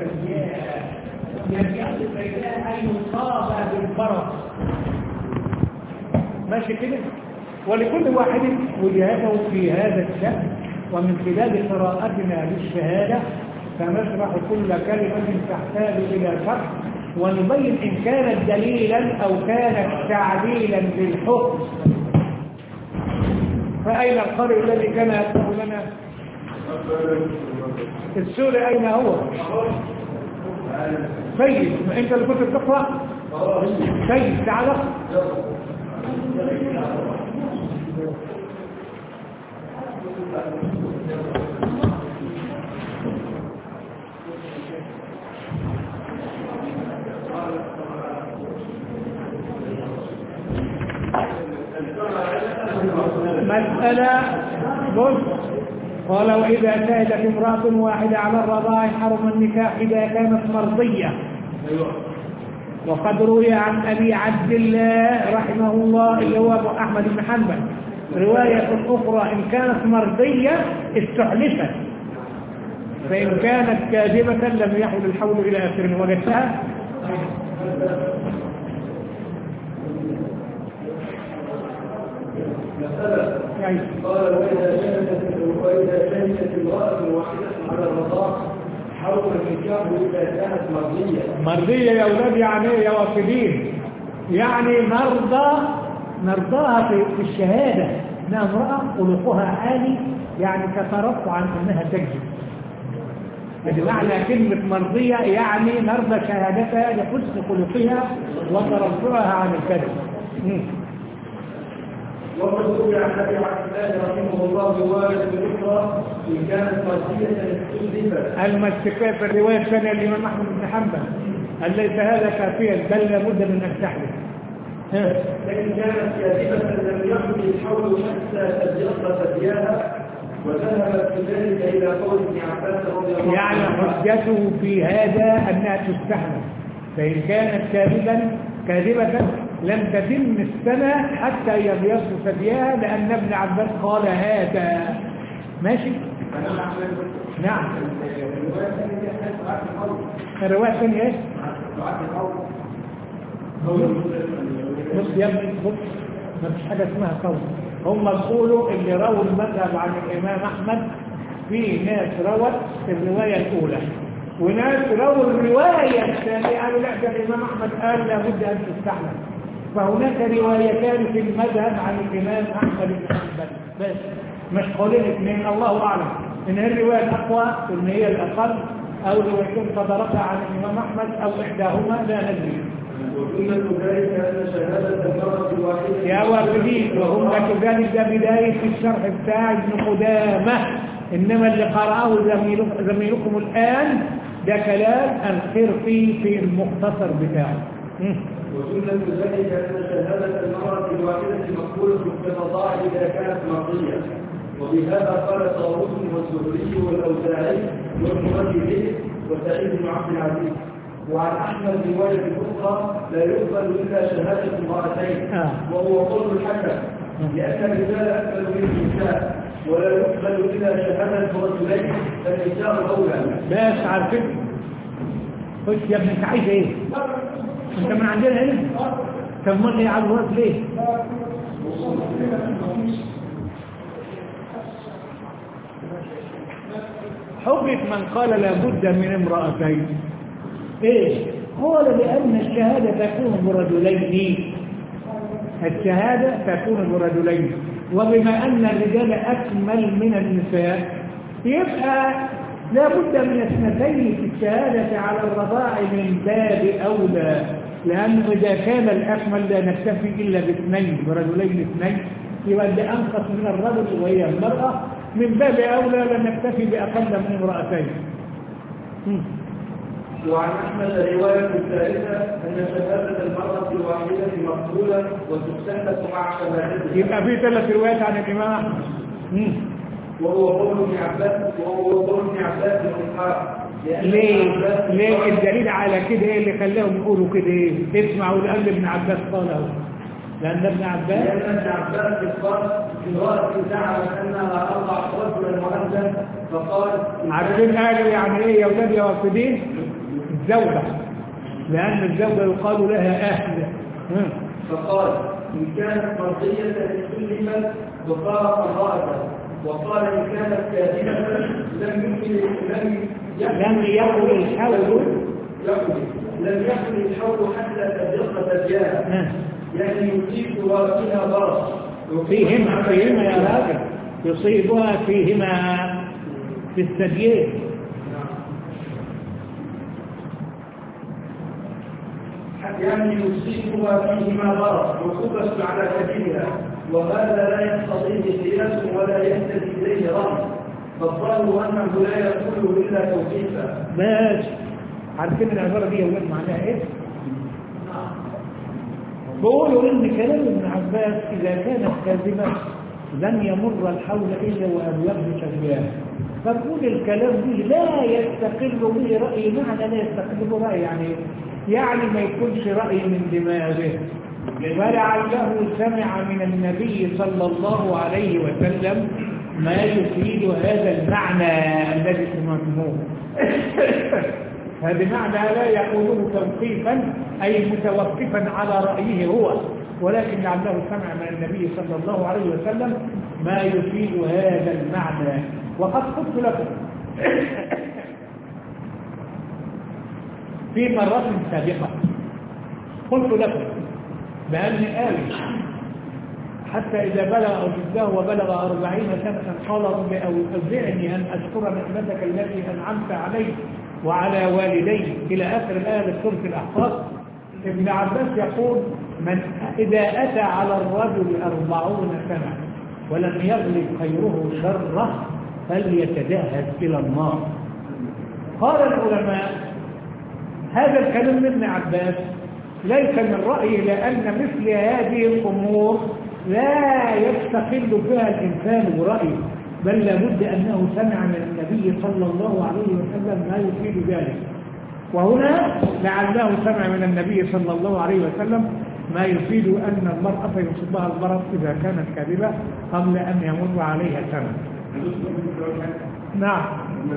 لم يصف رجلاه أن يصاب بالبرص. ماشي كده؟ ولكل واحد وجهته في هذا الشأن، ومن خلال قراءتنا للشهادة سنشرح كل كلمة تحتاج إلى شرح، ونبين إن كانت دليلا أو كانت تعليلا للحكم. فأين القارئ الذي كان يكتب لنا السورة؟ أين هو؟ سيد، أنت اللي كنت بتقرأ؟ سيد تعال. مسألة بص، قال وإذا شهدت امرأة واحدة على الرضاع حرم النكاح إذا كانت مرضية. وقد روي عن أبي عبد الله رحمه الله اللي هو أبو أحمد بن حنبل رواية أخرى إن كانت مرضية استحلفت، فإن كانت كاذبة لم يحل الحول إلى آخره. وجدتها؟ قال وإذا شهدت امرأة واحدة على الرضاع حرم النكاح إذا كانت مرضية. مرضية يا أولاد يعني يا وافدين، يعني نرضاها في الشهادة انها امرأة خلقها عالي، يعني تترفع عن انها تكذب. بمعنى كلمة مرضية يعني نرضى شهادتها لحسن خلقها وترفعها عن الكذب. وقد روي عن ابي عبد الله رحمه الله روايه اخرى ان كانت مرضيه استحلفت. المسكات في الروايه الثانيه الامام احمد بن حنبل قال ليس هذا كافيا بل لابد من ان تحلف. لكن كانت كاذبه لم يحدث الحول حتى تبيض ثدياها، وذهب في ذلك الى قول ابن عباس رضي الله عنه. يعني حجته في هذا انها تستحلف، فان كانت كاذبه لم تتم السنة حتى يبيض ثدياها، لأن ابن عباس قال هذا. ماشي؟ نعم. الرواية الثانية ايش؟ بص يا ابني، بص ما فيش حاجة اسمها قول. هم بيقولوا اللي رووا المذهب عن الإمام أحمد في ناس روت الرواية الأولى وناس رووا الرواية الثانية قالوا لا ده الإمام أحمد قال لابد أن تستحلف. فهناك روايتان في المذهب عن الإمام أحمد بن حنبل بس، مش قولين اثنين. الله أعلم إن هي الرواية الأقوى إن هي الأقل، أو روايتين صدرتها عن الإمام أحمد أو إحداهما لا ندري. وسنة ذلك أن شهادة المرأة الواحدة يا وافدين وهم ذلك ده بداية الشرح بتاع ابن قدامة، إنما اللي قرأه زميلكم الآن ده كلام الخرقي في المختصر بتاعه. وسنة ذلك أن شهادة المرأة الواحدة مقبولة في الرضاع إذا كانت مرضية، وبهذا قال طاووس والزهري والأوزاعي والمؤلف وسعيد بن عبد العزيز. وعن أحمد رواية أخرى لا يقبل إلا شهادة امرأتين، وهو قول الحكم، لأن الرجال أكمل من النساء، ولا يقبل إلا شهادة رجلين فالنساء أولى. بس عارفين خش يا ابني انت عايز ايه؟ انت من عندنا هنا؟ طب ما لي على الوقت ليه؟ حجة من قال لابد من امرأتين ايه؟ قال لأن الشهادة تكون برجلين، الشهادة تكون برجلين، وبما أن الرجال أكمل من النساء يبقى لابد من اثنتين في الشهادة على الرضاع من باب أولى، لأنه إذا كان الأكمل لا نكتفي إلا باثنين، برجلين اثنين، يبقى اللي أنقص من الرجل وهي المرأة من باب أولى لا نكتفي بأقل من امرأتين. وعن أحمد رواية الثالثة أن شهادة المرأة الواحدة مقبولة وتستحدث مع شهادتها. يبقى في 3 روايات عن الإمام أحمد. وهو قول ابن عباس وإسحاق. ليه الدليل على كده ايه اللي خلاهم يقولوا كده ايه؟ اسمعوا لأن ابن عباس قاله، لأن ابن عباس قال امرأة زعمت أنها أرضعت رجلا مؤذن فقال عارفين قالوا يعني ايه يا ولاد يا وافدين؟ الزوجة، لأن الزوجة يقال لها أهل. فقال إن كانت مرضية سلمت وصارت امرأة، وقال إن كانت كاذبة لم يقل الحول حتى تبلغ ثدياها، يعني يصيب فيها برص فيهما يا راجل، يصيبها فيهما في الثديين. يعني يصيبها فيهما برص وخبث على كبدها، وهذا لا يقتضيه قياس ولا يهتدي اليه رأي، فالظاهر انه لا يقول الا توقيفا. ماشي، عارفين العباره دي اول معناها ايه؟ بيقولوا ان كلام ابن عباس اذا كانت كاذبه لن يمر الحول الا وابواب شجيان، فنقول الكلام به لا يستقل به راي، معنى لا يستقل به راي يعني ما يكونش راي من دماغه، ولعله سمع من النبي صلى الله عليه وسلم ما يفيد هذا المعنى الذي سمعتموه. هذا معنى لا يقوله توقيفا أي متوقفا على رأيه هو، ولكن لعله سمع من النبي صلى الله عليه وسلم ما يفيد هذا المعنى. وقد قلت لكم في مرات سابقة، قلت لكم بأن آلي حتى إذا بلغ أشده وبلغ 40 سنة قال رب أوزعني أن أشكر نعمتك التي أنعمت علي وعلى والدي إلى آخر الآية لسورة الأحقاف. ابن عباس يقول من إذا أتى على الرجل 40 سنة ولم يغلب خيره شره فليتجهز إلى النار. قال العلماء هذا الكلام من ابن عباس ليس من رأيه، لأن مثل هذه الأمور لا يستقل فيها الإنسان برأيه، بل لابد أنه سمع من النبي صلى الله عليه وسلم ما يفيد ذلك. وهنا لعله سمع من النبي صلى الله عليه وسلم ما يفيد أن المرأة يصيبها المرض إذا كانت كاذبة قبل أن يمر عليها سنة. نعم.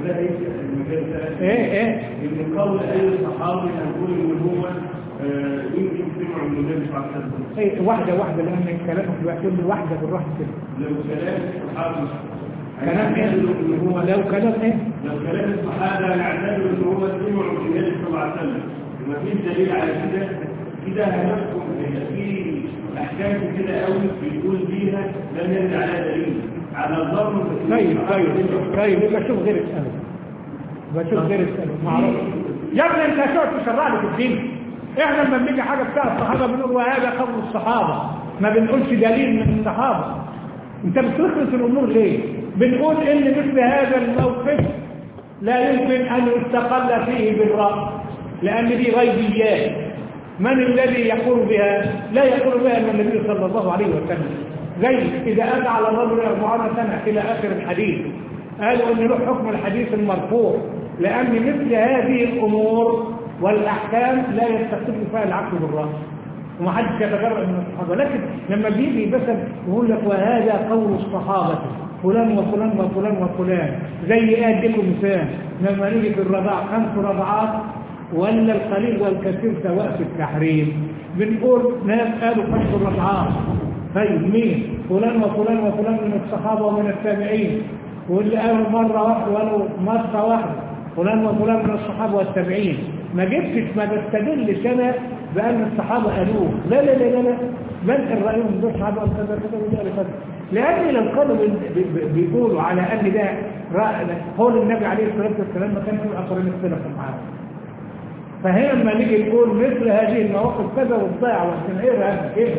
ايه من قول اي صحابي نقول ان هو يمكن سمع من النبي صلى الله عليه وسلم. ايه واحده لان كلامك بقى كل واحده بالراحه كده. لو كلام الصحابه كلام ايه؟ لو كلام ايه؟ لو كلام الصحابه نعتبر ان هو سمع من النبي صلى الله عليه وسلم، ما فيش دليل على كده هنحكم في احكام كده قوي بيقول بيها لم يرد على دليل على الظن. طيب بشوف غير اساله معروف يا ابني، انت هتقعد تشرع لي في الدين. احنا لما بنيجي حاجه بتاع الصحابه بنقول وهذا قول الصحابه، ما بنقولش دليل من الصحابه. انت بتخلص الامور ليه؟ بنقول ان مثل هذا الموقف لا يمكن ان يستقل فيه بالراي، لان دي غيبيات. من الذي يقول بها؟ لا يقول بها الا النبي صلى الله عليه وسلم. زي اذا اتى على الرجل 40 سنه الى اخر الحديث، قالوا ان له حكم الحديث المرفوع، لان مثل هذه الامور والاحكام لا يستقل فيها العقل بالراي، ومحدش يتجرأ من الصحابه. لكن لما بيجي مثلا يقول لك وهذا قول الصحابه فلان وفلان وفلان وفلان، زي اديكم مثال لما نيجي في الرضاع 5 رضعات ولا القليل والكثير سواء في التحريم، بنقول ناس قالوا 5 رضعات. طيب مين؟ فلان وفلان وفلان من الصحابه ومن التابعين، واللي قالوا مره واحده ولو مره واحده فلان وفلان من الصحابه والتابعين. ما بستدلش انا بان الصحابه قالوه، لا لا لا لا، بل الرايهم دول الصحابه قالوا كذا كذا وده كذا، لان لو كانوا بيقولوا على ان ده قول النبي عليه الصلاه والسلام ما كانش الاخرين اختلفوا معاه. فهنا لما نيجي نقول مثل هذه المواقف كذا والضياع والتنعير هذا ايه؟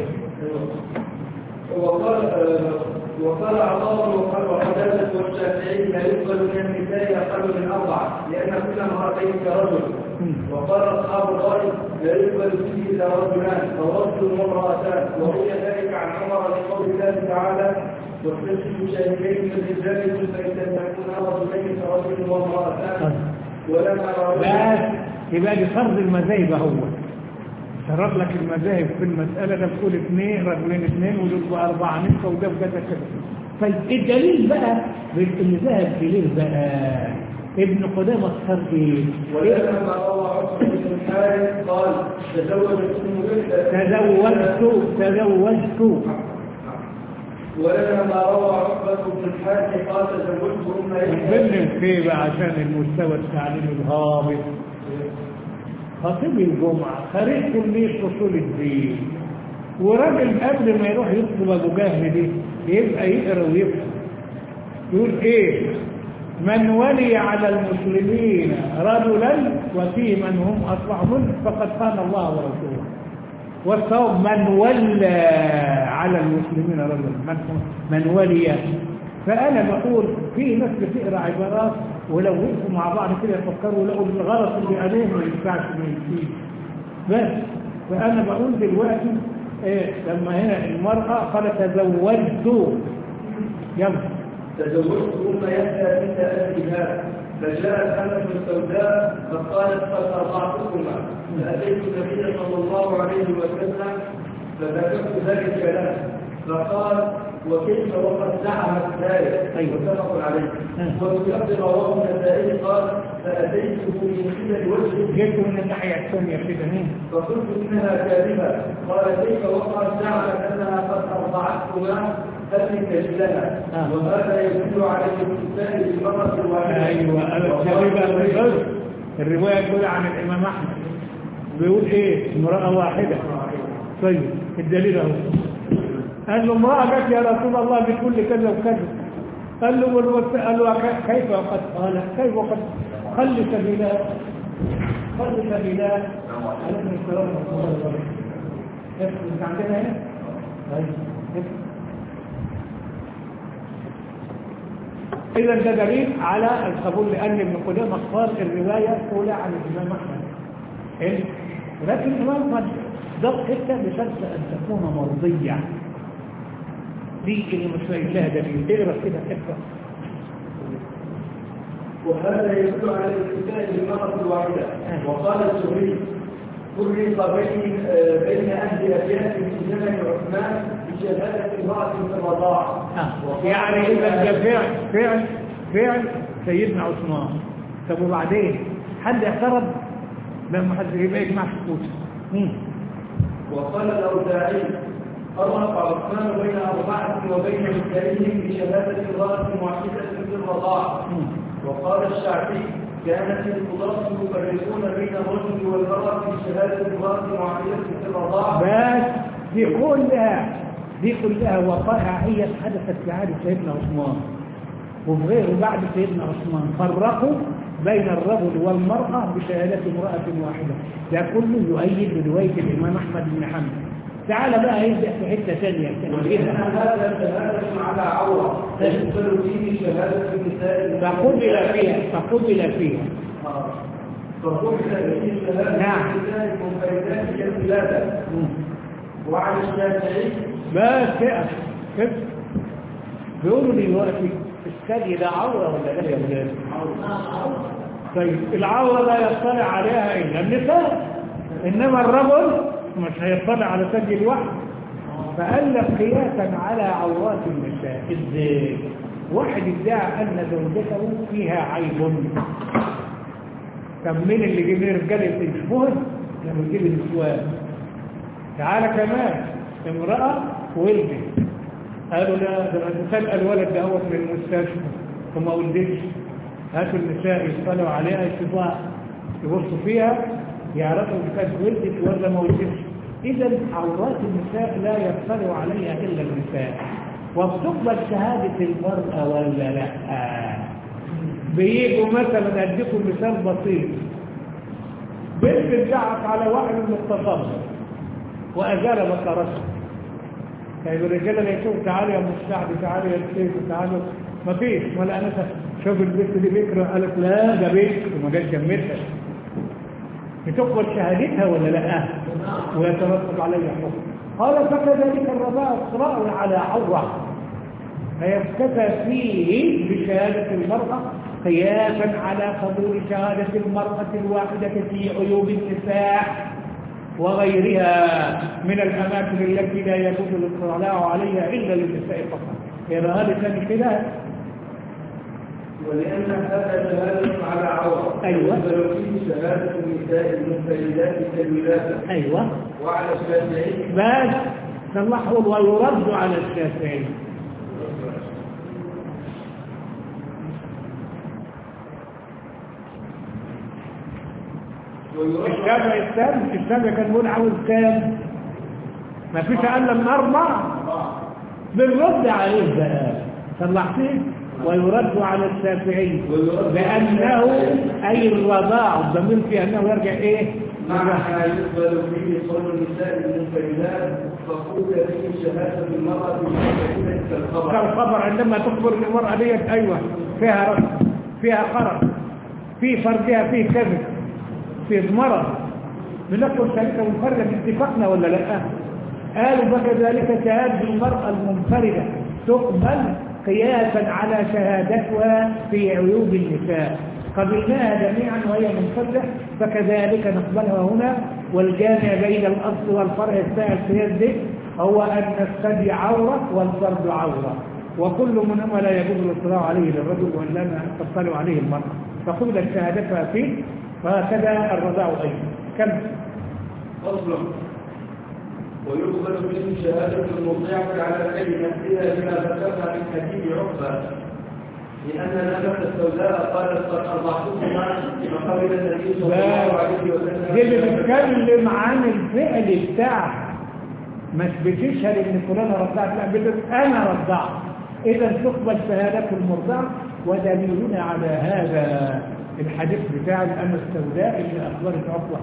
وقال عطاء وقتادة والشافعي لا يقبل من النساء أقل من 4 لأن كل امرأتين كرجل. وقال أصحاب الرأي لا يقبل فيه إلا رجلان أو رجل وامرأتان، وروي ذلك عن عمر لقول الله تعالى واستشهدوا شاهدين من رجالكم فإن تكون رجلين فرجل وامرأتان ولما رأوا. يبقى دي فرض المذاهب هو شرط لك المذاهب في المسألة ده، بتقول 2 رجلين 2 ودول 4 نسوة وده وكذا كذا. فالدليل بقى اللي ذهب إليه بقى ابن قدامة اختار ايه؟ ولما روى بن الحارث قال تزوجت تزوجت ولنا ما روى عقبة بن الحارث قال تزوجت أم يحيى. في بقى عشان المستوى التعليمي الهابط. خطيب الجمعة خريج كلية أصول الدين، وراجل قبل ما يروح يطلب أبو جهل دي يبقى يقرأ ويفهم. يقول إيه؟ من ولي على المسلمين رجلا وفيه من هم أصلح منه فقد خان الله ورسوله. والصواب من ولى على المسلمين رجلا، من ولي. فأنا بقول في ناس بتقرأ عبارات ولو وقفوا مع بعض كده يفكروا لقوا الغلط اللي عليه ما ينفعش ما يمشيش. بس فأنا بقول دلوقتي لما هنا المرأة قالت تزوجت، يلا تزوجت أم يحيى بنت أبي شهاب، فجاءت أمة سوداء فقالت قد أرضعتكما، فأتيت النبي صلى الله عليه وسلم فذكرت ذلك له، فقال وكيف وقد زعمت ذلك، متفق عليه. وفي رواه النسائي قال فأتيته من قبل وجهه، جئت من الناحية الثانية كده فقلت إنها كاذبة، قال كيف وقد زعمت أنها قد أرضعتكما فلك لها، وهذا يدل على الاستثناء بالمرة الواحدة. أيوة الرواية تقول عن الإمام أحمد بيقول إيه؟ امرأة واحدة. طيب الدليل أهو. قال له امرأة جت يا رسول الله بكل كذا وكذا. قال له كيف وقد قال كيف وقد خل سبيلا عليكم السلام ورحمة الله وبركاته. انت عندنا هنا؟ طيب إذا ده دليل على القبول، لأن ابن قدامة قال الرواية تولى عن الإمام أحمد، لكن الإمام قد ضغط حتة بشرط أن تكون مرضية. دي اللي مش لاقي لها دليل، تقرا كده حتة. وهذا يدل على الاستثناء بالمرة الواحدة. وقال الزهري فرق بين أهل أبيات في زمن عثمان بشهادة امرأة في الرضاعة. يعني إذا ده فعل سيدنا عثمان. طب وبعدين حد اعترض؟ لما حد يبقى يجمع سكوت. وقال الأوزاعي فرق عثمان بين أربعة وبين نسائهم بشهادة امرأة واحدة في الرضاعة. وقال الشافعي كانت القضاة يفرقون بين الرجل والمرأة في شهادة امرأة واحدة في الرضاعة. بس دي كلها وقائع هي حدثت في عهد سيدنا عثمان وفي غيره بعد سيدنا عثمان. فرقوا بين الرجل والمرأة بشهادة امرأة واحدة. ده كله يؤيد برواية الإمام أحمد بن حنبل. تعال بقى يبدأ في حتة ثانية. ولأن هذا شهادة على عورة تشمل فيه شهادة النساء فقبل فيها فقبل فيه شهادة النساء منفردات كالولادة. وعلى الشافعي بس كده بيقولوا دلوقتي الثدي ده عورة ولا لا يا ولاد؟ طيب العورة لا يطلع عليها إلا النساء، إنما الرجل مش هيطلع على ثدي الواحد. فقال لك قياسا على عورات النساء. ازاي؟ واحد ادعى أن زوجته فيها عيب. طب مين اللي جيب الرجال يشبهه؟ لما يجيب النسوان. تعالى كمان امرأة ولدت، قالوا لا ده تسأل الولد ده هو في المستشفى وما ولدتش، هاتوا النساء يطلعوا عليها يشوفوها يبصوا فيها يعرفوا إذا كانت ولدت ولا ما ولدتش. إذا عورات النساء لا يطلع عليها إلا النساء. وبتقبل شهادة المرأة ولا لا؟ بيجوا مثلا أديكم مثال بسيط. بنت ادعت على واحد من التصرف وأزال بصرته. طيب الرجاله اللي يشوف تعالى يا مستعد تعالى يا سيف تعالى ما فيش ولا انا شوف البنت دي بكره قالت لا ده بنت وما جاش جنبتها. بتقبل شهادتها ولا لا؟ ويترتب عليها حكم. قال فكذلك الرضاعة اصرار على عورة فيفتتى فيه بشهادة المرأة قياسا على قبول شهادة المرأة الواحدة في عيوب النساء وغيرها من الأماكن التي لا يجوز الاطلاع عليها إلا للنساء فقط. يبقى هذا ثاني كده. ولأن هذا شهادة على عورة. أيوة. ولو فيه شهادة النساء المنفردات كالولادة. أيوة. وعلى الشافعي بس صلحوا ويرد على الشافعي. الشافعي كان بيقول عاوز كام؟ ما فيش اقل من 4. بنرد عليه بقى صلحتيه. ويرد على الشافعي لأنه أي الرضاع الضمير في أنه يرجع إيه؟ مع ما يقبل فيه صوم النساء المنفردات فقود به شهادة المرأة المنفردة كالخبر. عندما تخبر المرأة ديت أيوة فيها رد، فيها قرض، في فرجها، فيه كذب، في مرض، بنقول شهادة منفردة اتفقنا ولا لا؟ قالوا فكذلك شهادة المرأة المنفردة تقبل قياسا على شهادتها في عيوب النساء، قبلناها جميعا وهي منفردة، فكذلك نقبلها هنا. والجامع بين الأصل والفرع السائل في يده هو أن الثدي عورة والفرد عورة، وكل منهما لا يجوز الاطلاع عليه للرجل وإنما تطلع عليه المرأة، فقبلت شهادتها فيه، وهكذا الرضاع أيضا. كم فصل. ويقبل به شهادة المرضعة على العلم نفسها بما ذكرنا من حديث عقبة، لأن نفس السوداء قالت قد أرضعتكما فقبل النبي صلى الله عليه وسلم. دي بتتكلم عن الفعل بتاعها، مش بتشهد ان فلانة رضعت، لا بتقول أنا رضعت. إذا تقبل شهادة المرضعة، ودليلنا على هذا الحديث بتاع الأم السوداء اللي أخبرت عقبة.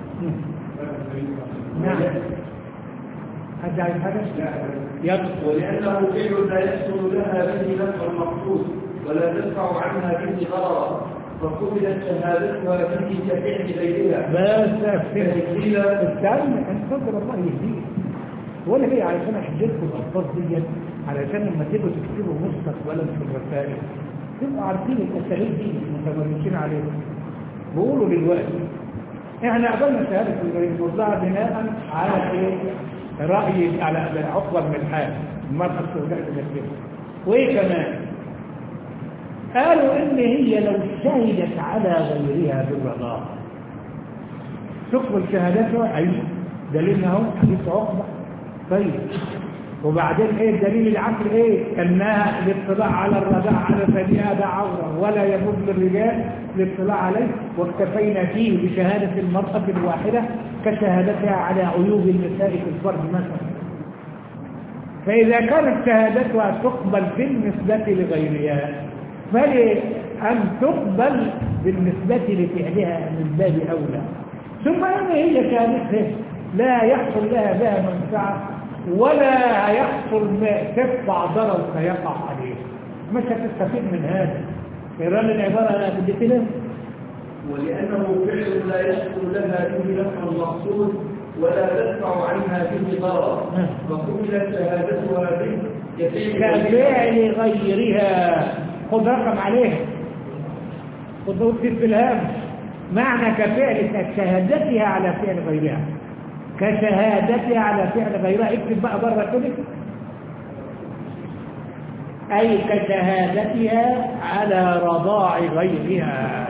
نعم. حد عايز حاجة؟ يبقى ولأنه فعل لا يحصل لها به نفع المقصود ولا تدفع عنها به ضررا، فقبلت شهادتها به كفعل غيرها. بس استنى انتظر الله يهديك. ولا هي علشان احجزكم الالفاظ دي علشان لما تيجوا تكتبوا مستقبلا في الرسائل تبقوا عارفين الاساليب دي متمرسين عليها. بقولوا دلوقتي احنا قبلنا شهاده المرضعه بناء على ايه؟ رأي على عقبة من الحال المرأة السوداء المسلمة. وإيه كمان؟ قالوا إن هي لو شهدت على غيرها بالرضاعة تقبل شهادتها. أيوة دليلنا هو حديث عقبة. طيب وبعدين إيه الدليل العقل؟ إيه؟ أنها الاطلاع على الرضاعة على ثديها ده عورة ولا يجوز للرجال الاطلاع عليه، واكتفينا فيه بشهادة المرأة الواحدة كشهادتها على عيوب النساء في الفرد مثلا. فإذا كانت شهادتها تقبل بالنسبة لغيرها فلأن تقبل بالنسبة لفعلها من باب أولى. ثم أن هي شهادتها لا يحصل لها بها منفعة ولا يحصل تدفع ضرر فيقع عليه، مش هتستفيد من هذا. إيران العبارة أنا بديت له. ولأنه فعل لا يحصل لها به نفع المقصود ولا تدفع عنها به ضرر، فقبلت شهادتها به كفعل غيرها. خذ رقم عليها، خذ وكتب في الهامش معنى كفعل كشهادتها على فعل غيرها، كشهادتها على فعل غيرها. اكتب بقى بره كده، أي كشهادتها على رضاع غيرها.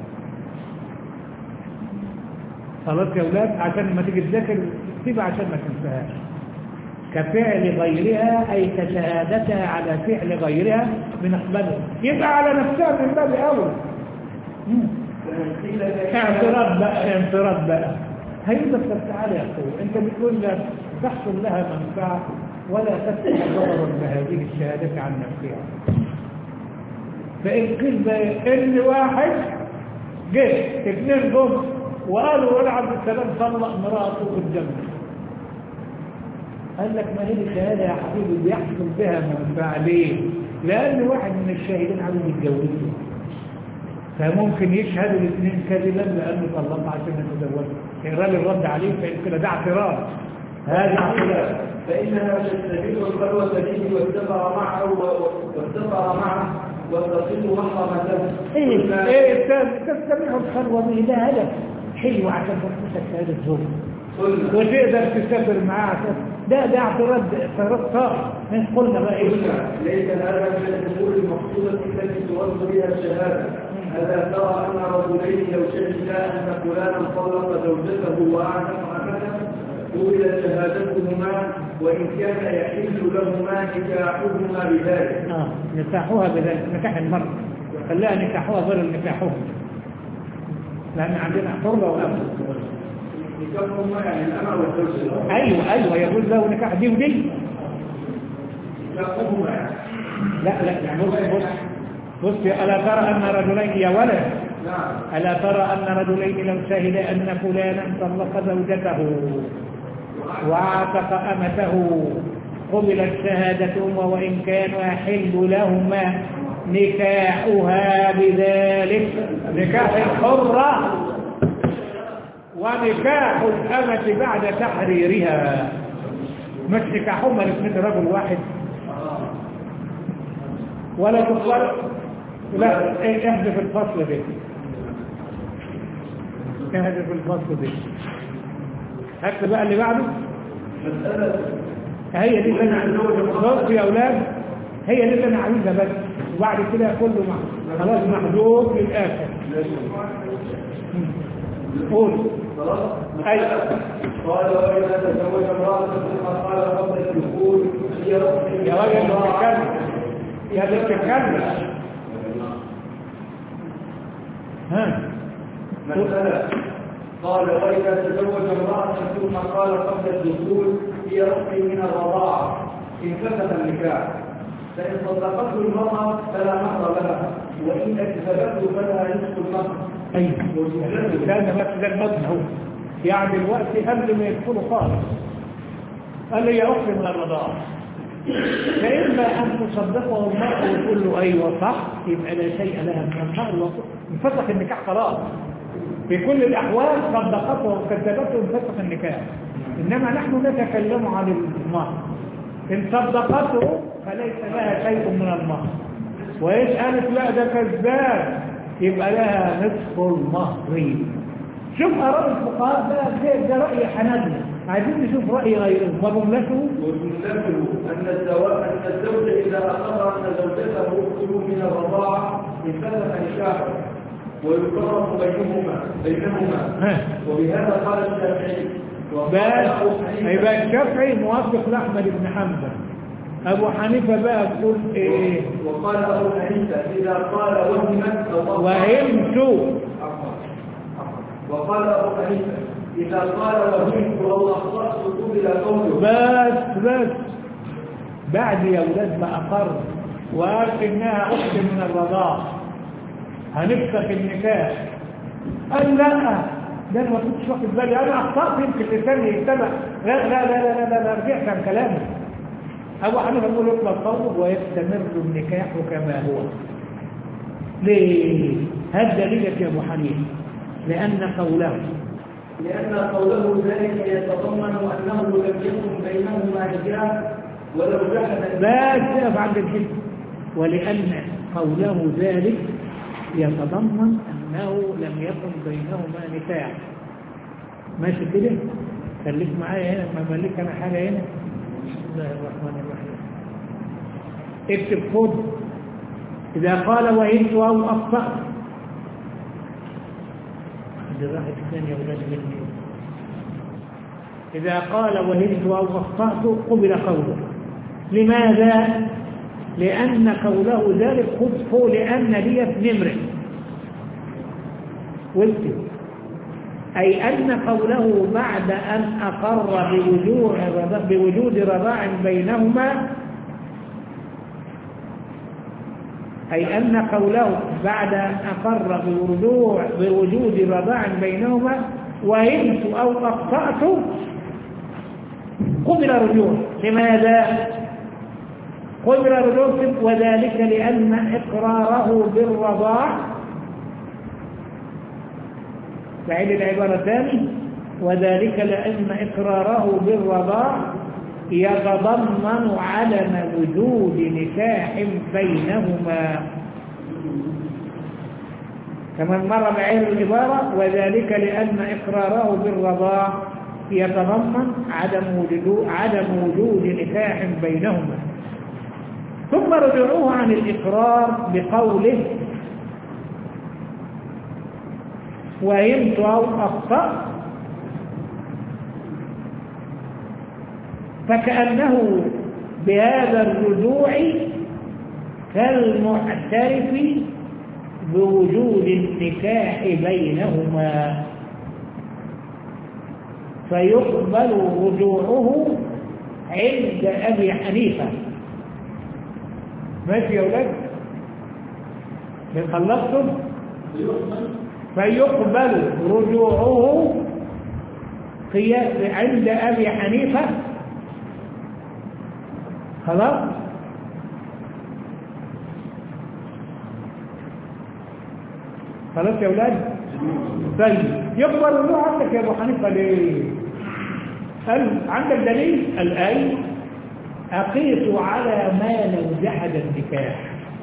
خلاص يا أولاد عشان لما تيجي تذاكر اكتبها عشان ما تنساهاش. كفعل غيرها أي كشهادتها على فعل غيرها بنقبله، يبقى على نفسها من باب أول. اعتراض بقى هيبقى تعالى يا أخوي، أنت بتقول لا تحصل لها منفعة ولا تدفع ضررا بهذه الشهادة عن نفسها. فإن قيل إن واحد جه 2 جم وقالوا ولا عبد السلام طلق مراته قدامنا، قال لك ما هي الشهادة يا حبيبي بيحصل بها منفعة. ليه؟ لأن واحد من الشاهدين عاوز يتجوزه، فممكن يشهد الاثنين كذبا لأنه طلقها عشان يتزوجها. الراجل الرد عليه فإن ده اعتراض، هذا اعتراض. فإنها تستبيح الخلوة به واتفق معه وتصل محرمته. ايه تستبيح الخلوة به، ده هدف حلو عشان تنفسك شهادة زوج وتقدر تسافر معاه. ده اعتراض صار. قلنا بقى ايه؟ ليس هذا من الامور المقصودة التي تورد بها الشهادة، ألا ترى أن رجلين لو شهدا أن فلانا طلق زوجته وأعتق أمته قبلت شهادتهما وإن كان يحل لهما نكاحهما بذلك. نكاحها بذلك، نكاح المرأة خلاها نكاحها غير نكاحهم، لأن عندنا حرة وأمة. نكاحهما يعني الأمة والزوجة. أيوة يقول له نكاح دي ودي. نكاحهما يعني. لا بص ألا ترى أن رجلين يا ولد. نعم. ألا ترى أن رجلين لو شهدا أن فلانا طلق زوجته وأعتق أمته قبلت شهادتهما وإن كان يحل لهما نكاحها بذلك، نكاح الحرة ونكاح الأمة بعد تحريرها، مش نكاحهما لاثنين رجل واحد ولا تفرق. لا احذف الفصل ده، احذف الفصل ده، هات بقى اللي بعده. هي دي اللي انا عايزها يا اولاد، هي دي اللي انا عايزها بس، وبعد كده كله خلاص محذوف للاخر. قول. ايوه. قال واذا تزوج امراه ثم قال قبل الدخول هي يا راجل بتتكلم يا بتتكلم. مسألة. قال وإذا تزوج امرأة ثم قال قبل الدخول هي أختي من الرضاعة انفسخ النكاح، فإن صدقته المرأة فلا مهر لها، وإن أكذبته فلها نصف المهر. أيوة. كان بس ده المبنى هو يعني دلوقتي قبل ما يدخلوا خالص قال لي يا أختي من الرضاعة، فإما أن تصدقه المرأة وتقول له أيوة صح، يبقى لا شيء لها من المهر انفسخ النكاح خلاص. في كل الأحوال صدقته وكذبته انفسخ النكاح. إنما نحن نتكلم عن المهر، إن صدقته فليس لها شيء من المهر، وإن قالت لا ده كذاب يبقى لها نصف المهر. شوف آراء الفقهاء بقى، ده رأي حنابلة، عايزين نشوف رأي غيره. وجملته أن الزوج إذا أقر أن زوجته أخته من الرضاعة انفسخ نكاحه ويقرر بينهما وبهذا قال الشافعي. يبقى الشافعي موافق لأحمد بن حنبل. أبو حنيفة بقى بتقول إيه؟ وقال أبو حنيفة إذا قال وهمت. وقال أبو حنيفة إذا قال وهمت أو أخطأت قبل قوله. بس بعد يا ولاد ما أقر وقال إنها أخت من الرضاعة هنفسخ النكاح، قال لا ده انا ما كنتش واخد بالي، انا اخطات يمكن لساني يتبع. لا رجعت عن كلامي. ابو حنيفه يقول يطلق قوله ويستمر النكاح كما هو. ليه؟ هذا دليلك يا ابو حنيفه؟ لان قوله ذلك يتضمن انه لم يكن بينهما نكاح ولو جحد. بس اقف عند الحكم. ولان قوله ذلك يتضمن أنه لم يكن بينهما نكاح. ماشي كده؟ خليك معايا هنا، ما مالك أنا حاجة هنا. بسم الله الرحمن الرحيم. اكتب خد. إذا قال وهمت أو أخطأت، دي راحت الثانية ولاد مني. إذا قال وهمت أو أخطأت قبل قوله. لماذا؟ لأن قوله ذلك خطفه لأن لي نمرة قلت، أي أن قوله بعد أن أقر بوجود رضاع بينهما، أي أن قوله بعد أن أقر بوجود رضاع بينهما وهمت أو أخطأت قبل رجوع. لماذا؟ قبل رجوع، وذلك لأن إقراره بالرضاع، بعيد العبارة ثاني، وذلك لأن إقراره بالرضاع يتضمن عدم وجود نكاح بينهما. كما مر بعين العبارة وذلك لأن إقراره بالرضاع يتضمن عدم وجود نكاح بينهما. ثم رجعوه عن الإقرار بقوله وهمت أو أخطأت فكأنه بهذا الرجوع كالمعترف بوجود النكاح بينهما، فيقبل رجوعه عند أبي حنيفة. ماشي يا أولاد؟ خلصتم؟ فيقبل رجوعه عند أبي حنيفة. خلاص؟ خلاص يا أولاد؟ طيب يقبل الرجوع عندك يا أبو حنيفة ليه؟ هل عندك دليل؟ الآية أقيس على ما لو جحد النكاح.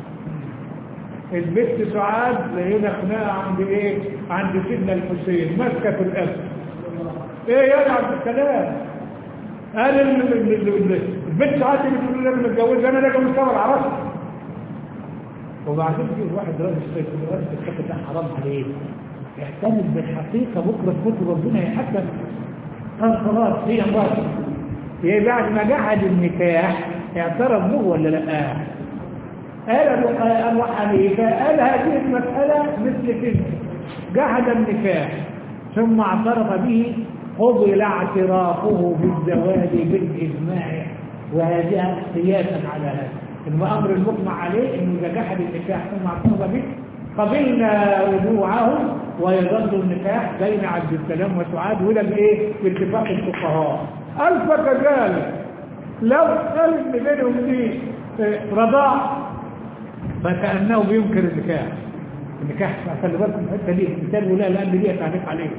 البنت سعاد لقينا خناقه عند ايه؟ عند سيدنا الحسين ماسكه في الأب. ايه يا عبد السلام؟ قال البنت سعاد اللي بتقول لي انا متجوزه، انا راجل مستوى العرس. وبعدين يجي واحد راجل الشيخ ده حرام عليه، يعتمد بالحقيقه بكره كتب ربنا يحكم. قال خلاص هي مراته. هي بعد ما جحد النكاح اعترف به ولا لا؟ قال أبو حنيفة قال هذه المسألة مثل كده، جحد النكاح ثم اعترف به قبل اعترافه بالزواج بالإجماع، وهذه قياسا على هذا. الأمر المجمع عليه إنه إذا جحد النكاح ثم اعترف به قبلنا رجوعه ويظل النكاح بين عبد السلام وسعاد ولا بإيه؟ باتفاق الفقهاء. ألف كذلك لو قال إن بينهم دي رضاع فكأنه بينكر النكاح خلي بالكم الحته دي مثال ولا لان دي تعريف عليه،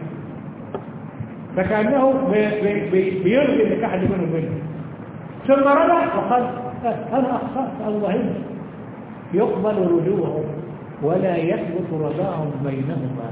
فكأنه بيلغي النكاح اللي بينه وبينه ثم رجع وقال انا اخطأت الله يهدي، يقبل رجوعه ولا يثبت رضاع بينهما.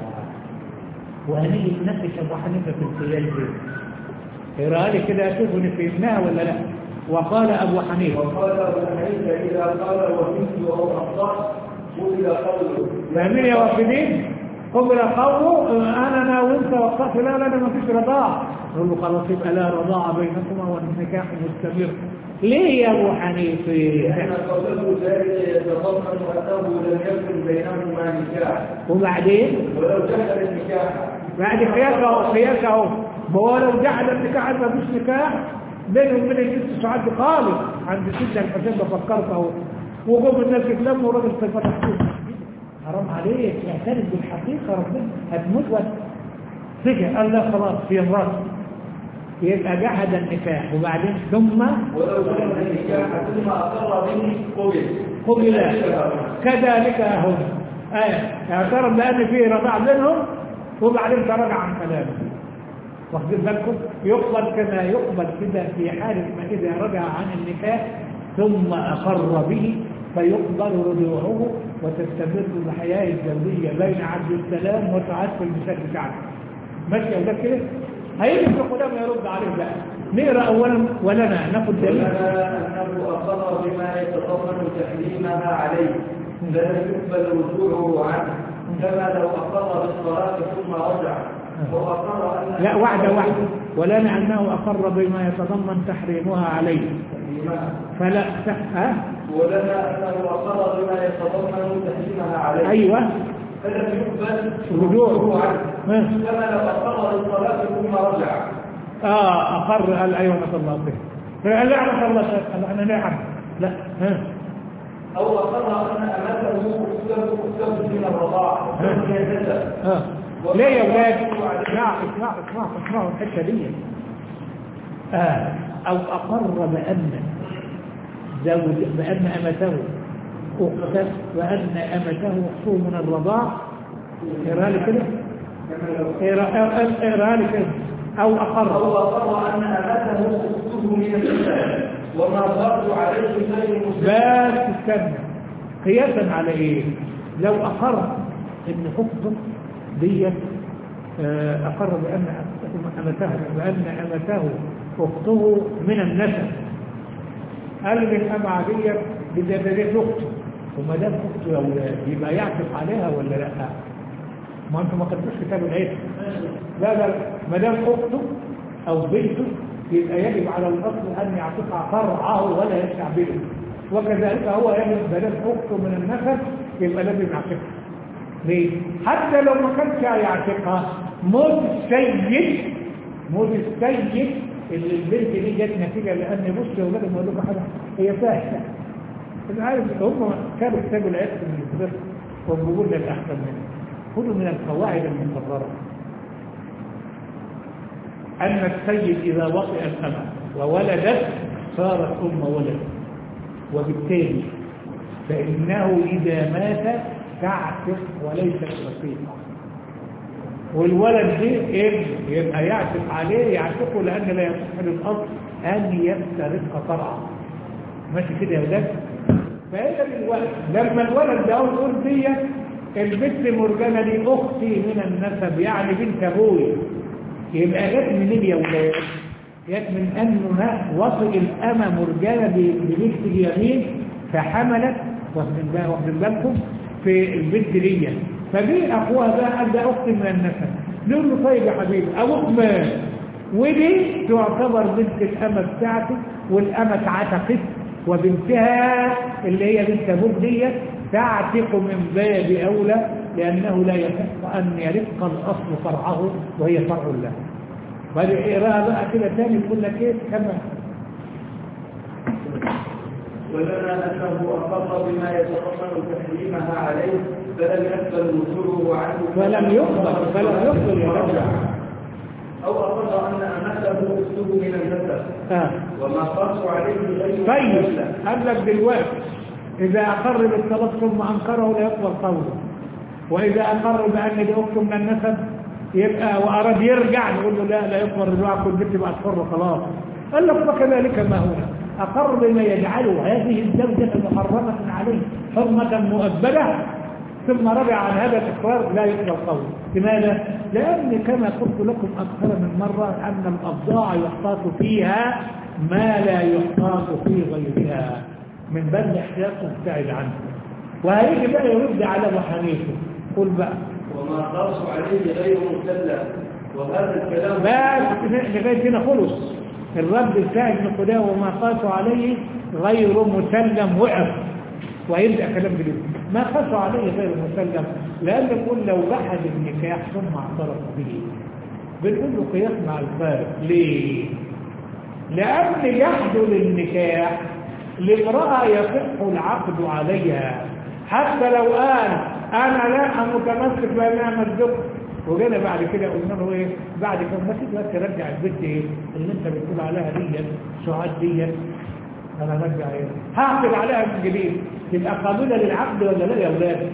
وهنيجي نناقش ابو حنيفه في القياس دي، اقرا لي كده اشوفوا فهمناها ولا لا. وقال أبو حنيفة إذا قال وفيت أو أخطأت قبل قوله. فاهمين يا وافدين؟ قبل قوله أنا وأنت وقفت لا ما فيش رضاع، نقول له خلاص يبقى لا رضاع بينكما والنكاح مستمر. ليه يا أبو حنيفة؟ لأن قوله ذلك يتضمن أنه لم يكن بينهما نكاح. وبعدين؟ ولو جحد النكاح. بعد قياسه ولو جحد النكاح ما فيش نكاح بينهم وبين الست سعاد خالص عند سيدنا الحسين بفكرت اهو، وجوب الناس يتلموا وراجل فتحوه. حرام عليك اعترف بالحقيقه، ربنا هتموت وتفجأ قال لا خلاص في امراته، يبقى جحد النكاح وبعدين ثم ولو جحد النكاح ثم اقر به قبل كذلك هم اعترف بان فيه رضاع بينهم وبعدين تراجع عن كلامه. واخدين بالكم؟ يقبل كما يقبل كده في حال ما إذا رجع عن النكاح ثم أقر به فيقبل رجوعه وتستمر الحياة الزوجية بين عبد السلام وسعاد في المثال بتاعنا. ماشي يا أولاد كده؟ هيجي ابن قدامى يرد عليه بقى. نقرأ أولا ولنا ناخد دليل. أنه أقر بما يتضمن تحريمها عليه فلا يقبل رجوعه عنه، كما لو أقر بالصلاة ثم رجع. لا واحدة ولنا أنه أقر بما يتضمن تحريمها عليه فلا ولنا أنه أقر بما يتضمن تحريمها عليه. أيوة فلا يقبل رجوعه عنه، كما لو أقر بالصلاة ثم رجع. أقر قال أيوة نسأل الله به فقال لا نسأل الله شيء أنا لا أحد لا أو أقر أن أمته أكتب من الرضاعة ليه يا ولاد؟ اسمعوا الحته دي. او اقر بان امته اخته وان امته اخته من الرضاع. اقرا لي كده او اقر ان امته اخته من النساء وما فرض عليه غير مسلم. بس استنى، قياسا على ايه؟ لو اقر ان اخته ديت أقر بأن أمته أخته من النسب، قال للأمة عادية بدأت أخته وما دام أخته يا أولاد يبقى يعتق عليها ولا لا؟ ما انتم ما قدتوش كتاب العلم. لا ما دام اخته او بنته يبقى يجب على الاصل ان يعتق فرعه ولا يستعبده، وكذلك هو يجب ما دام اخته من النسب يبقى لازم يعتقها. ليه؟ حتى لو ما كانش يعتقها موت السيد اللي البنت دي جت نتيجه لان بص يا ولاد ما اقول لكم حاجه هي سهله. انت عارف هم كانوا كتابوا العلم من الفقه وبيقول لنا الاحسن منه. خذوا من القواعد المقرره ان السيد اذا وطئ الامه وولدت صارت ولد، وبالتالي فانه اذا مات تعتق وليست وثيقه، والولد ده ابن يبقى يعتق عليه يعتقه لان لا يصح للاصل ان يسترق فرعه. ماشي كده يا ولاد؟ فإذا الولد لما الولد ده يقول دي البنت مرجانه دي اختي من النسب يعني بنت ابوي، يبقى جت منين يا ولاد؟ جت من انه وطئ الامه مرجانه ببنت اليمين فحملت، واخدين بالكم في البنت دي، فجي اخوها بقى قال ده اختي من النسب. نقول له طيب يا حبيبي ابوك مات، ودي تعتبر بنت الامه بتاعتك، والامه اتعتقت، وبنتها اللي هي بنت ابوك دي تعتق من باب اولى، لانه لا يصح ان يرق الاصل فرعه وهي فرع له. فاقراها بقى كده تاني يقول لك ايه كمان. ولنا انه اقر بما يتضمن تحريمها عليه فلم يقبل وصوله عنه فلم يقبل يا رجل، او اقر ان امته اسلوب من النسب وما قاس عليه غير. طيب قال لك دلوقتي اذا اقر بالثلاث ثم انكره لا يقبل قوله، واذا اقر بان دي اخته من النسب يبقى واراد يرجع نقول له لا يقبل رجوعك والبنت بقت حره خلاص. قال لك فكذلك ما هنا اقر بما يجعله هذه الزوجه محرمه عليه حرمه مؤبده ثم رجع عن هذا الاقرار لا يقبل قوله. لماذا؟ لان كما قلت لكم اكثر من مره ان الابضاع يحتاط فيها ما لا يحتاط في غيرها من باب الاحتياط مبتعد عنه. وهيجي بقى يرد على ابو حنيفه. قل بقى وما قاس عليه غير مسلم، وهذا الكلام بس لغايه هنا خلص الرد بتاع ابن قدامه وما قاسوا عليه غير مسلم وقف، ويبدا كلام جديد. ما قاسوا عليه غير مسلم لان يقول لو بحث النكاح ثم اعترف به بنقول له قياس مع الفارق. ليه؟ لان يحدث النكاح لامراه يصح العقد عليها حتى لو قال انا لا متمسك بانها مصدق، وجينا بعد كده قلنا له ايه بعد كده ما تقدر ترجع البنت ايه اللي انت بتقول عليها دي سعاد دي انا برجع ايه هعقد عليها من جديد، تبقى قابله للعقد ولا لا يا اولاد؟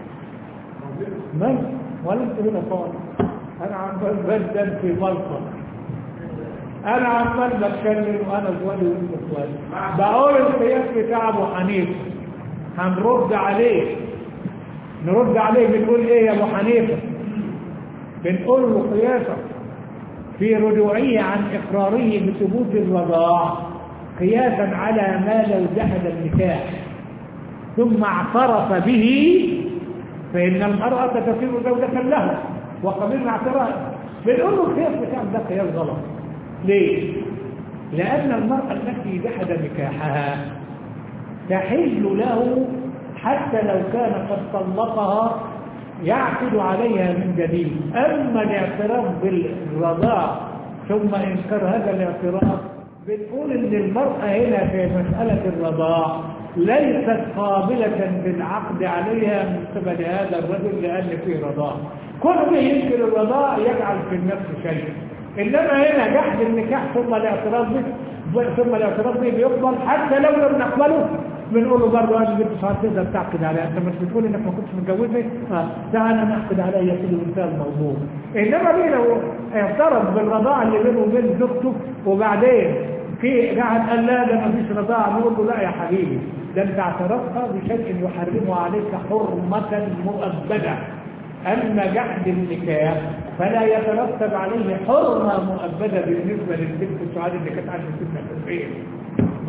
من ولا انت هنا خالص. انا عمال بدل في ملطه، انا عمال بتكلم وانا سؤالي وانت سؤالي بقول القياس بتاع ابو حنيفه هنرد عليه. نرد عليه بنقول ايه يا ابو حنيفه؟ بنقول له قياسا في رجوعه عن اقراره بثبوت الرضاع قياسا على ما لو جحد النكاح ثم اعترف به فان المراه تصير زوجة له وقبلنا اعتراف. بنقول له القياس بتاع ده قياس غلط. ليه؟ لان المراه التي جحد نكاحها تحل له حتى لو كان قد طلقها يعقد عليها من جديد. أما الاعتراف بالرضاع ثم إنكار هذا الاعتراف بنقول إن المرأة هنا في مسألة الرضاع ليست قابلة بالعقد عليها من قبل هذا الرجل لأن فيه رضاع. كل يمكن الرضاع يجعل في النفس شيء، إنما هنا جحد النكاح ثم الاعتراف به بيقبل حتى لو لم نقبله. بنقول له برضه انا بنت صار تقدر تعقد عليها، انت مش بتقول انك ما كنتش متجوزه؟ تعال انا اعقد عليها يا سيدي وانتهى الموضوع. انما ليه لو اعترف بالرضاعه اللي بينه وبين زوجته وبعدين في قاعد قال لا ده ما فيش رضاعه، نقول له لا يا حبيبي ده انت اعترفت بشيء يحرمه عليك حرمه مؤبده. اما جحد النكاح فلا يترتب عليه حرمه مؤبده بالنسبه للبنت السعاد اللي كانت عند سنه 40.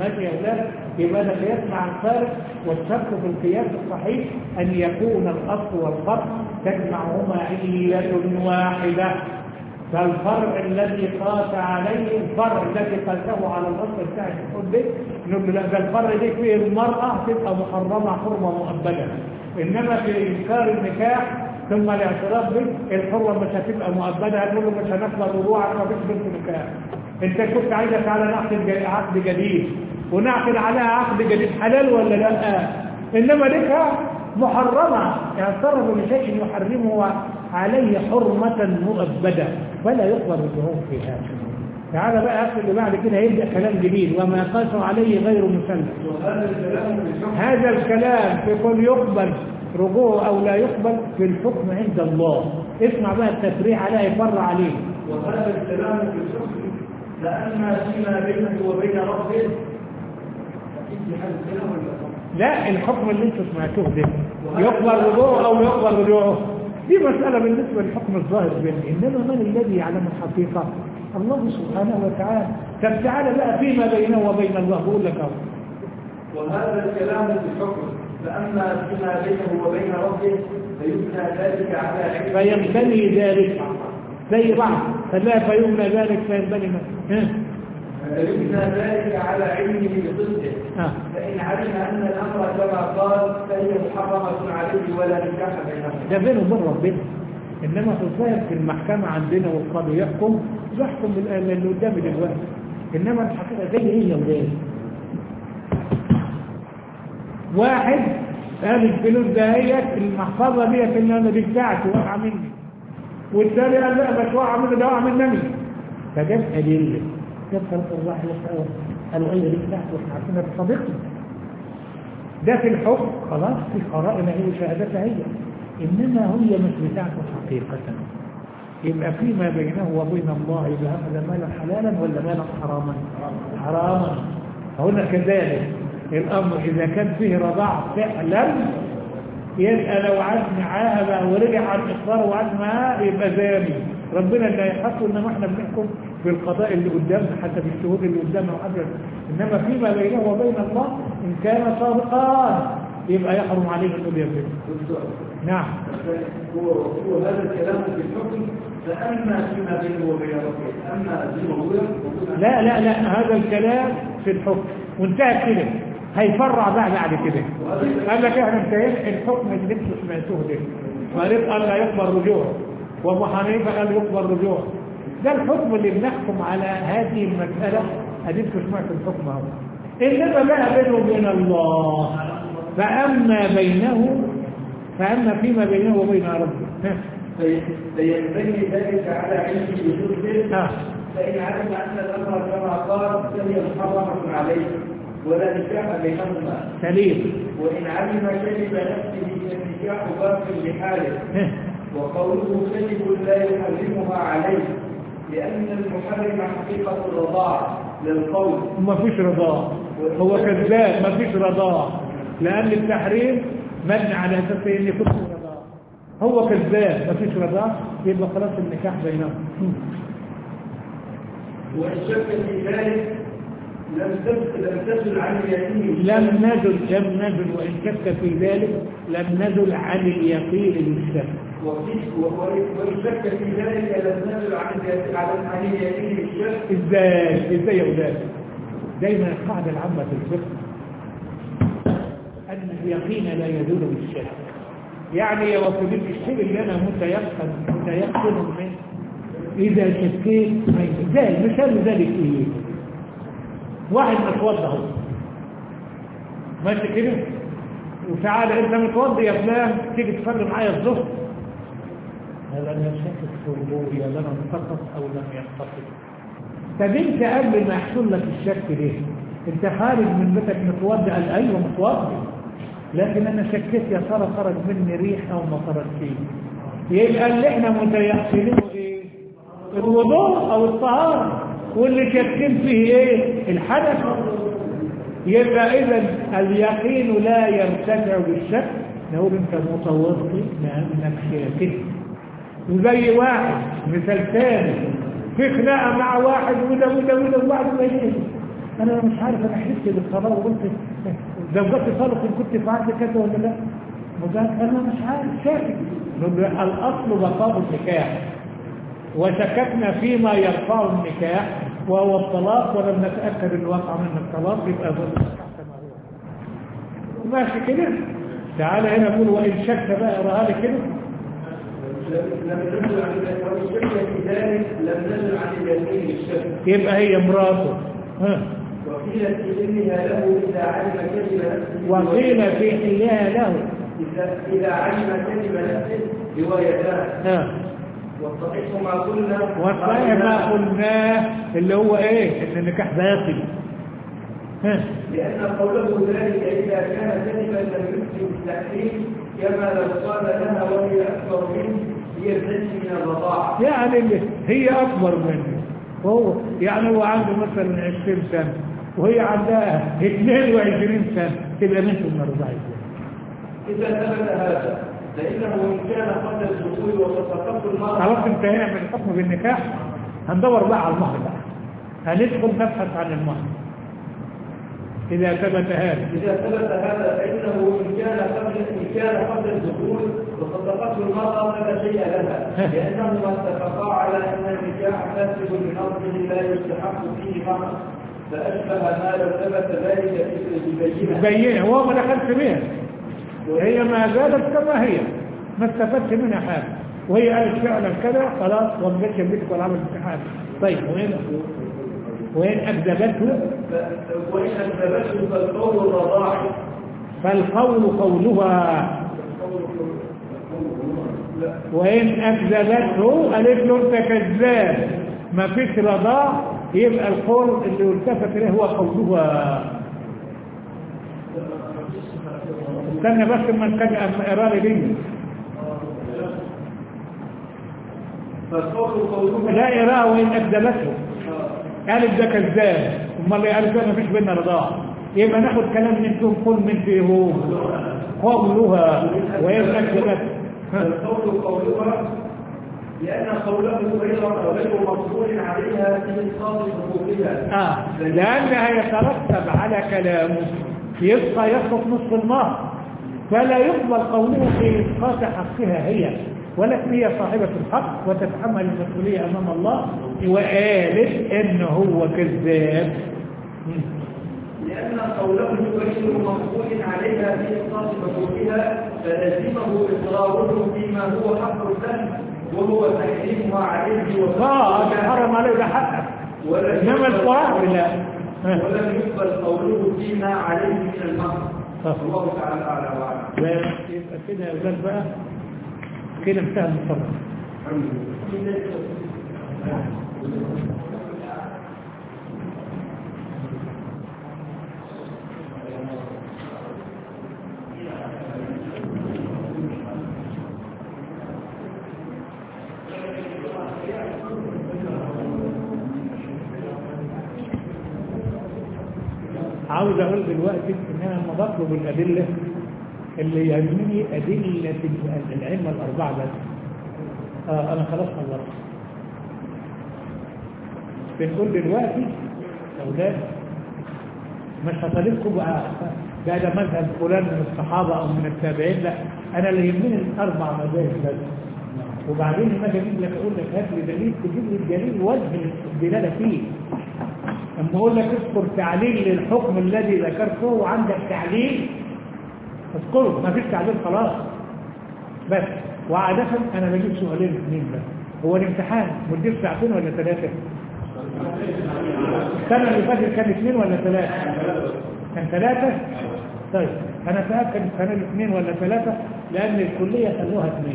ماشي يا أولاد؟ يبقى ده قياس مع الفارق، والشرط في القياس الصحيح أن يكون الأصل والفرق تجمعهما علة واحدة. فالفرع الذي قاس عليه الفرع الذي قاسه على الأصل بتاع الحب نقول لا، ده الفرع دي فيه المرأة تبقى محرمة حرمة مؤبدة، إنما في إنكار النكاح ثم الاعتراف به الحرمة مش هتبقى مؤبدة، هنقول له مش هنقبل رجوعك مفيش بنت نكاح. أنت كنت عايزك على عقد جديد ونعقد عليها عقد جديد، حلال ولا لا؟ إنما نكاح محرمة، اعترف بشيء يحرمه عليه حرمة مؤبدة فلا يقبل الجهود فيها. تعالى بقى أخذ اللي بعد كده هيبدأ كلام جديد، وما قاسوا عليه غير مسلم. هذا الكلام يكون يقبل رجوع أو لا يقبل في الحكم عند الله. اسمع بقى التفريع عليه يفرع عليه. وهذا الكلام في الحكم لأن فيما بينه وبين ربه لا، الحكم اللي انتم سمعتوه ده يقبل رجوعه أو يقبل رجوعه دي مسألة بالنسبة للحكم الظاهر بينه، إنما من الذي يعلم الحقيقة؟ الله سبحانه وتعالى. طب تعالى بقى فيما بينه وبين الله، بقول لك اهو. وهذا الكلام في الحكم فأما فيما بينه وبين ربه فيبنى ذلك على علم، فينبني ذلك زي بعض، فلا فيبنى ذلك فينبني فيبنى ذلك على علمه بصدقه. فإن علم أن الأمر كما قال فهي محرمة عليه ولا نكاح بينهم. ده بينه وبين ربنا، إنما في الظاهر في المحكمة عندنا والقاضي يحكم اللي قدامي دلوقتي، إنما الحقيقة زي هي وزي واحد قال الفلوس دهيت المحفظة ديت اللي أنا دي بتاعتي واقعة مني، والثاني قال لا مش واقعة مني، ده واقعة مني. فجاب أدلة يبقى الواحد قالوا أي دي بتاعتي واحنا عارفينها بصديقتي. ده في الحكم خلاص في قرائن هي وشهادتها هي، إنما هي مش بتاعته حقيقة. يبقى فيما بينه وبين الله يبقى هذا مالا حلالا ولا مالا حراما؟ حراما. هنا كذلك الأمر إذا كان فيه رضاع فعلا يبقى لو عاد معاها ورجع عن إقرار وعاد معاها يبقى زاني، ربنا اللي هيحكم، إنما احنا بنحكم بالقضاء اللي قدامنا حتى بالشهود اللي قدامنا وحجر. إنما فيما بينه وبين الله إن كان صادقان يبقى يحرم عليه أن يبدأ. نعم. هو هذا الكلام في الحكم فأما فيما بينه وبين ربه أما دينه لا لا لا، هذا الكلام في الحكم وانتهى كده، هيفرع بعد كده. قال لك احنا انتهينا الحكم اللي انتوا سمعتوه ده، فقال قال لا يقبل رجوعه، وابو حنيفه قال يقبل رجوعه. ده الحكم اللي بنحكم على هذه المساله، اديكم سمعتوا الحكم اهو. انما بقى بينه وبين الله فأما فيما بينه وبين ربه فينبني ذلك على علمه بصدقه. فإن علم أن الأمر كما قال فهي محرمة عليه ولا نكاح بينهما سليم. وإن علم كذب نفسه فالنكاح باق بحاله، وقوله كذب لا يحرمها عليه لأن المحرم حقيقة الرضاع للقول ما فيش رضاع، هو كذاب ما فيش رضاع، لأن التحريم مبني على أساس إن يكون رضاع، هو كذاب ما فيش رضاع يبقى خلاص النكاح بينهم. وإن شك في ذلك لم تزل عن اليقين. لم نزل وإن شك في ذلك لم نزل عن اليقين للشك. وإن شك في ذلك لم نزل عن اليقين للشك. إزاي يا أولاد؟ دايما القاعدة العامة في الفقه أن اليقين لا يزول بالشك. يعني يا وفدين الشيء اللي أنا متيقن منه إذا شكيت ازاي؟ مثال ذلك إيه؟ واحد متوضى ماشي كده وتعالى انت متوضى يا فلان تيجي تصلي معايا الظهر، هل انا شاكك في وضوئي ولا انا انتقص او لم ينتقص؟ طب انت قبل ما يحصل لك الشك ليه؟ انت خارج من بيتك متوضى، قال ايوه متوضى، لكن انا شكيت يا ترى خرج مني ريح او ما خرجش. يبقى اللي احنا متيقنينه ايه؟ الوضوء او الطهاره، واللي شاكين فيه ايه؟ الحدث. يبقى اذا اليقين لا يرتفع بالشك، نقول انت متوضئ لانك شاكك. وزي واحد مثال ثاني في خناقه مع واحد وده وواحد ما يشوف، انا مش عارف، انا حسيت بالطلاق وقلت زوجتي طلقت ان كنت فعلت كذا ولا لا، وقال انا مش عارف شاكك. الاصل بقاء النكاح، وشككنا فيما يرفع النكاح وهو الطلاق، ولم نتاكد ان وقع من الطلاق، يبقى ظل ماشي كده. تعالى هنا نقول وان شك بقى، اقراها لي كده. لم نزل عن الشك في ذلك، لم نزل عن اليمين الشك. يبقى هي مراته. وقيل في حلها له إذا علم كذب نفسه. وقيل في حلها له إذا علم كذب نفسه روايتان. والصحيح ما قلناه اللي هو ايه؟ ان النكاح باطل. لأن قوله ذلك إذا كان كذبا لم يمكن التحريم، كما لو قال لها وهي أكبر منه هي الزج من الرضاعة. يعني هي أكبر منه، هو يعني هو عنده مثلا 20 سنة وهي عندها 22 سنة، تبقى بنت من الرضاعة. إذا ثبت هذا فإنه إن كان قبل الدخول وتصرفت المرأة. خلاص انتهينا من الحكم بالنكاح، هندور بقى على المهر بقى، هندخل نبحث عن المهر. إذا ثبت هذا فإنه إن كان قبل الدخول وصدقته المرأة فلا شيء لها، لأنهما اتفقا على أن النكاح فاسد من أصله لا يستحق فيه مهر، فأشبه ما لو ثبت ذلك ببينة. هو ما دخلش بها، هي ما زالت كما هي، ما استفدت منها حاجة، وهي قالت فعلا كذا خلاص، وما جتش بيتك ولا عملت امتحان. طيب وين أكذبته؟ فالقول الرضاعي. فالقول قولها. وإن أكذبته قالت له أنت كذاب ما فيش رضاع، يبقى القول اللي التفت إليه هو قولها. استنى بس ما كان إرادة دي. لا إرادة. وإن أكذبته قالت ده كذاب، امال اللي قالت ده ما فيش بيننا رضاع، يبقى ناخد كلام منكم، قل من فيه قولها. وإن أكذبته القول قولها، لأن قوله غير مقبول عليها في إسقاط حقوقها. لأنها يترتب على كلامه يبقى يسقط نصف المهر، فلا يقبل قوله في إسقاط حقها هي، ولكن هي صاحبة الحق وتتحمل المسؤولية أمام الله، وقالت إنه هو كذاب. لأن قوله غير مقبول عليها في إسقاط حقوقها فلازمه إصراره فيما هو حق له، وهو تحريمها عليه حرم عليه ده حقك، إنما القرآن لا. ولم يقبل قوله فيما عليه من المهر. الله تعالى أعلى وأعلم. يبقى كده يا أولاد بقى كده انتهى المصرف. عاوز اقول دلوقتي ان انا لما بطلب الادله اللي يهمني ادله العلم الاربعه بس. انا خلاص خلصت. بنقول دلوقتي اولاد مش هطالبكم بقى ده مذهب فلان من الصحابه او من التابعين، لا، انا اللي يهمني الاربع مذاهب بس. وبعدين لما اجيب لك اقول لك هات لي دليل، تجيب لي الدليل وجه الدلاله فيه. اما اقول لك اذكر تعليل للحكم الذي ذكرته وعندك تعليل اذكره، ما فيش تعليل خلاص بس. وعادة انا بجيب سؤالين اثنين بس. هو الامتحان مدير ساعتين ولا 3؟ السنة اللي فاتت كان 2 ولا 3؟ كان 3. طيب انا اتاكد السنة 2 ولا 3 لان الكلية خلوها 2.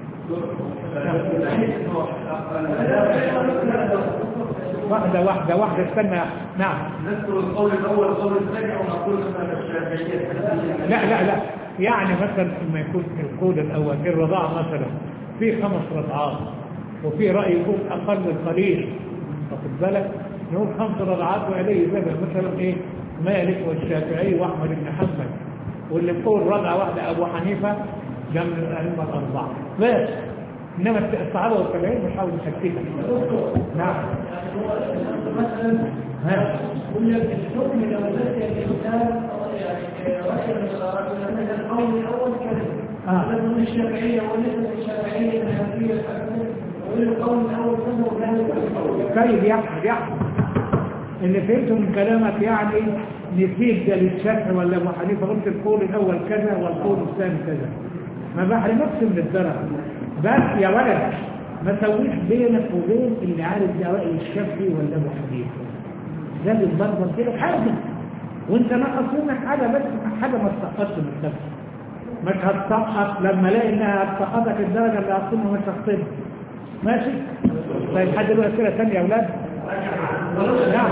واحدة استنى. نعم نذكر القول الأول والقول الثاني ونقول مثلا الشافعية. لا يعني مثلا لما يكون القول الأول الرضاعة مثلا في 5 رضعات، وفي رأي يكون أقل القليل، واخد بالك، نقول 5 رضعات وعليه ذبح مثلا ايه مالك والشافعي وأحمد بن حنبل، واللي بقول رضعة واحدة أبو حنيفة جنب الأئمة الأربعة بس. إنما الصحابة والتابعين بيحاولوا يسكتها. نعم قل لك الحكم لو ذكر الإنسان رأي من القول الأول كذا لكن الشافعية وليس الشافعية الحنفية والقول الأول كذا وكذا. طيب يا أحمد اللي فهمته من كلامك يعني نسيب ده للشافعي ولا أبو حنيفة قلت القول الأول كذا والقول الثاني كذا ما بحرمكش من الدرجة بس يا ولد ما تسويش بينك وبين اللي عارف ده رأي الشافعي ولا أبو حنيفة ده بالضبط كده حاجة وانت نقص منك حاجة بس حاجة ما تسقطش من نفسك مش هتسقط لما الاقي انها هتسقطك الدرجة اللي هتكون مش هتسقطها ماشي طيب حد له اسئله ثانيه يا اولاد نعم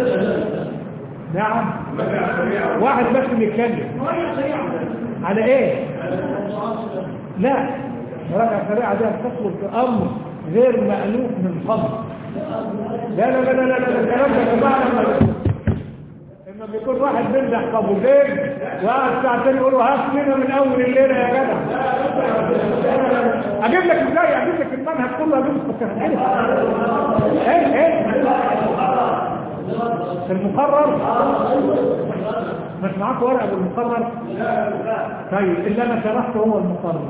نعم واحد بس بيتكلم على ايه لا مراجعه سريعه دي بتدخل في امر غير مألوف من فضل لا لا لا لا لا الكلام ده يا جماعه لما بيكون واحد بيمدح قبوزين وقعد ساعتين يقولوا هات لنا من اول الليله يا جدع اجيب لك ازاي اجيب لك المنهج كله اجيب لك ايه المقرر مش معاك ورقه بالمقرر طيب اللي انا شرحته هو المقرر